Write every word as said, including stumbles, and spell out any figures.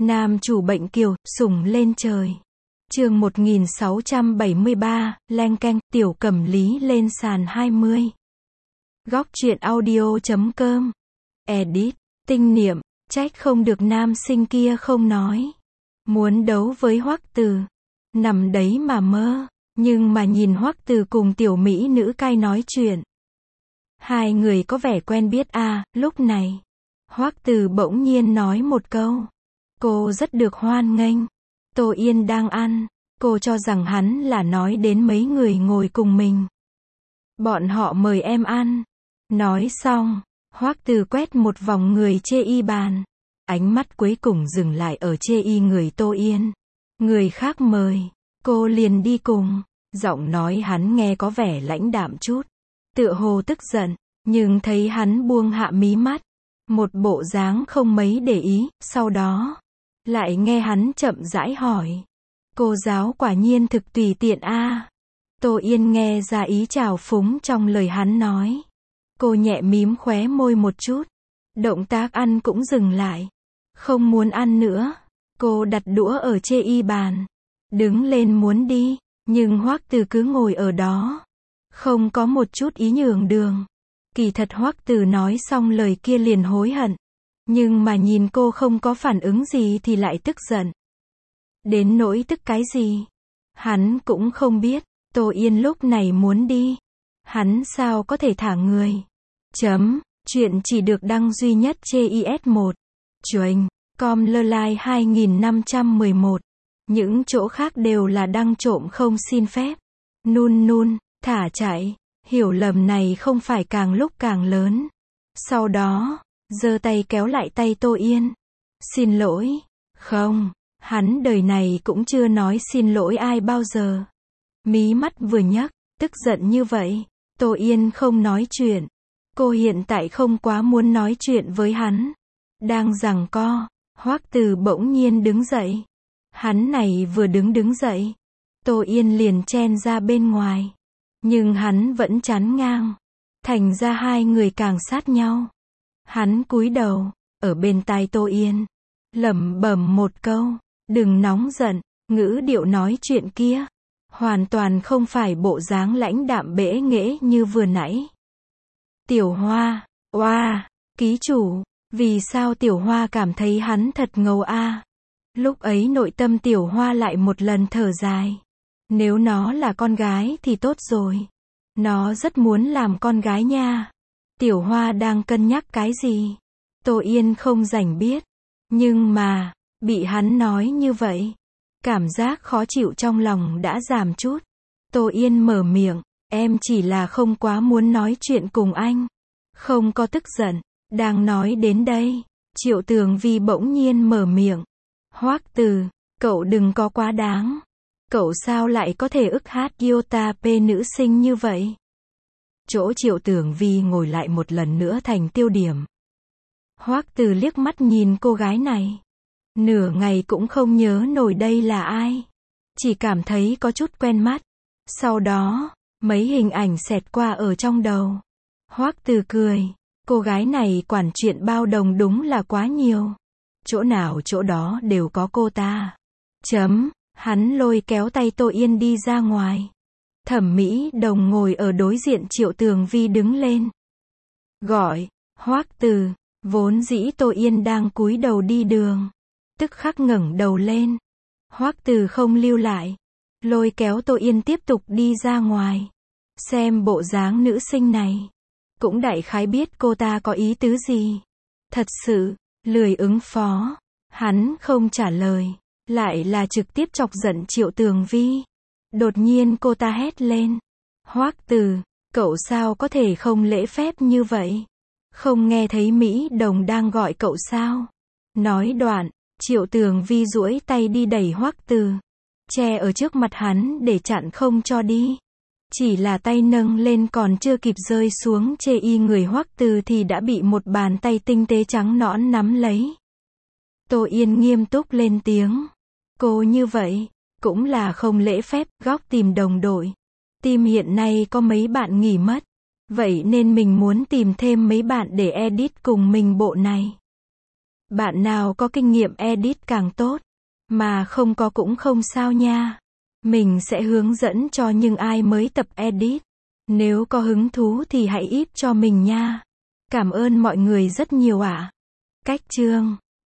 Nam chủ bệnh kiều, sủng lên trời. Chương một nghìn sáu trăm bảy mươi ba, leng keng, tiểu cẩm lý lên sàn hai mươi. Góc truyện audio chấm com. Edit, tinh niệm, trách không được nam sinh kia không nói. Muốn đấu với Hoắc Từ. Nằm đấy mà mơ. Nhưng mà nhìn Hoắc Từ cùng tiểu mỹ nữ cai nói chuyện. Hai người có vẻ quen biết à, lúc này. Hoắc Từ bỗng nhiên nói một câu. Cô rất được hoan nghênh. Tô Yên đang ăn. Cô cho rằng hắn là nói đến mấy người ngồi cùng mình. Bọn họ mời em ăn. Nói xong, Hoắc Từ quét một vòng người chê y bàn. Ánh mắt cuối cùng dừng lại ở chê y người Tô Yên. Người khác mời, cô liền đi cùng. Giọng nói hắn nghe có vẻ lãnh đạm chút. Tựa hồ tức giận, nhưng thấy hắn buông hạ mí mắt. Một bộ dáng không mấy để ý, sau đó lại nghe hắn chậm rãi hỏi. Cô giáo quả nhiên thực tùy tiện a. À. Tô Yên nghe ra ý trào phúng trong lời hắn nói. Cô nhẹ mím khóe môi một chút. Động tác ăn cũng dừng lại. Không muốn ăn nữa. Cô đặt đũa ở chê y bàn. Đứng lên muốn đi. Nhưng Hoắc Từ cứ ngồi ở đó. Không có một chút ý nhường đường. Kỳ thật Hoắc Từ nói xong lời kia liền hối hận. Nhưng mà nhìn cô không có phản ứng gì thì lại tức giận. Đến nỗi tức cái gì? Hắn cũng không biết. Tô Yên lúc này muốn đi. Hắn sao có thể thả người? Chấm. Chuyện chỉ được đăng duy nhất trên i ét một. Chuềnh. Com lơ lai hai nghìn năm trăm mười một. Những chỗ khác đều là đăng trộm không xin phép. Nun nun. Thả chạy. Hiểu lầm này không phải càng lúc càng lớn. Sau đó, giơ tay kéo lại tay Tô Yên. Xin lỗi. Không. Hắn đời này cũng chưa nói xin lỗi ai bao giờ. Mí mắt vừa nhấc, tức giận như vậy. Tô Yên không nói chuyện. Cô hiện tại không quá muốn nói chuyện với hắn. Đang giằng co, Hoắc Từ bỗng nhiên đứng dậy. Hắn này vừa đứng đứng dậy. Tô Yên liền chen ra bên ngoài. Nhưng hắn vẫn chắn ngang. Thành ra hai người càng sát nhau. Hắn cúi đầu, ở bên tai Tô Yên. Lẩm bẩm một câu. Đừng nóng giận, ngữ điệu nói chuyện kia. Hoàn toàn không phải bộ dáng lãnh đạm bẽ nghễ như vừa nãy. Tiểu Hoa, oa, ký chủ, vì sao Tiểu Hoa cảm thấy hắn thật ngầu a? À? Lúc ấy nội tâm Tiểu Hoa lại một lần thở dài. Nếu nó là con gái thì tốt rồi. Nó rất muốn làm con gái nha. Tiểu Hoa đang cân nhắc cái gì? Tô Yên không rảnh biết. Nhưng mà, bị hắn nói như vậy. Cảm giác khó chịu trong lòng đã giảm chút. Tô Yên mở miệng. Em chỉ là không quá muốn nói chuyện cùng anh. Không có tức giận. Đang nói đến đây. Triệu Tường Vi bỗng nhiên mở miệng. Hoắc Từ, cậu đừng có quá đáng. Cậu sao lại có thể ức hát Yota P nữ sinh như vậy? Chỗ Triệu Tường Vi ngồi lại một lần nữa thành tiêu điểm. Hoắc Từ liếc mắt nhìn cô gái này. Nửa ngày cũng không nhớ nổi đây là ai. Chỉ cảm thấy có chút quen mắt. Sau đó, mấy hình ảnh xẹt qua ở trong đầu. Hoắc Từ cười. Cô gái này quản chuyện bao đồng đúng là quá nhiều. Chỗ nào chỗ đó đều có cô ta. Chấm. Hắn lôi kéo tay Tô Yên đi ra ngoài. Thẩm Mỹ Đồng ngồi ở đối diện Triệu Tường Vi đứng lên. Gọi. Hoắc Từ. Vốn dĩ Tô Yên đang cúi đầu đi đường. Tức khắc ngẩng đầu lên. Hoắc Từ không lưu lại. Lôi kéo Tô Yên tiếp tục đi ra ngoài. Xem bộ dáng nữ sinh này. Cũng đại khái biết cô ta có ý tứ gì. Thật sự, lười ứng phó. Hắn không trả lời. Lại là trực tiếp chọc giận Triệu Tường Vi. Đột nhiên cô ta hét lên. Hoắc Từ, cậu sao có thể không lễ phép như vậy? Không nghe thấy Mỹ Đồng đang gọi cậu sao? Nói đoạn, Triệu Tường Vi duỗi tay đi đẩy Hoắc Từ. Che ở trước mặt hắn để chặn không cho đi. Chỉ là tay nâng lên còn chưa kịp rơi xuống chê y người Hoắc Từ thì đã bị một bàn tay tinh tế trắng nõn nắm lấy. Tô Yên nghiêm túc lên tiếng. Cô như vậy, cũng là không lễ phép, góc tìm đồng đội. Team hiện nay có mấy bạn nghỉ mất. Vậy nên mình muốn tìm thêm mấy bạn để edit cùng mình bộ này. Bạn nào có kinh nghiệm edit càng tốt. Mà không có cũng không sao nha. Mình sẽ hướng dẫn cho những ai mới tập edit. Nếu có hứng thú thì hãy íp cho mình nha. Cảm ơn mọi người rất nhiều ạ. Cách chương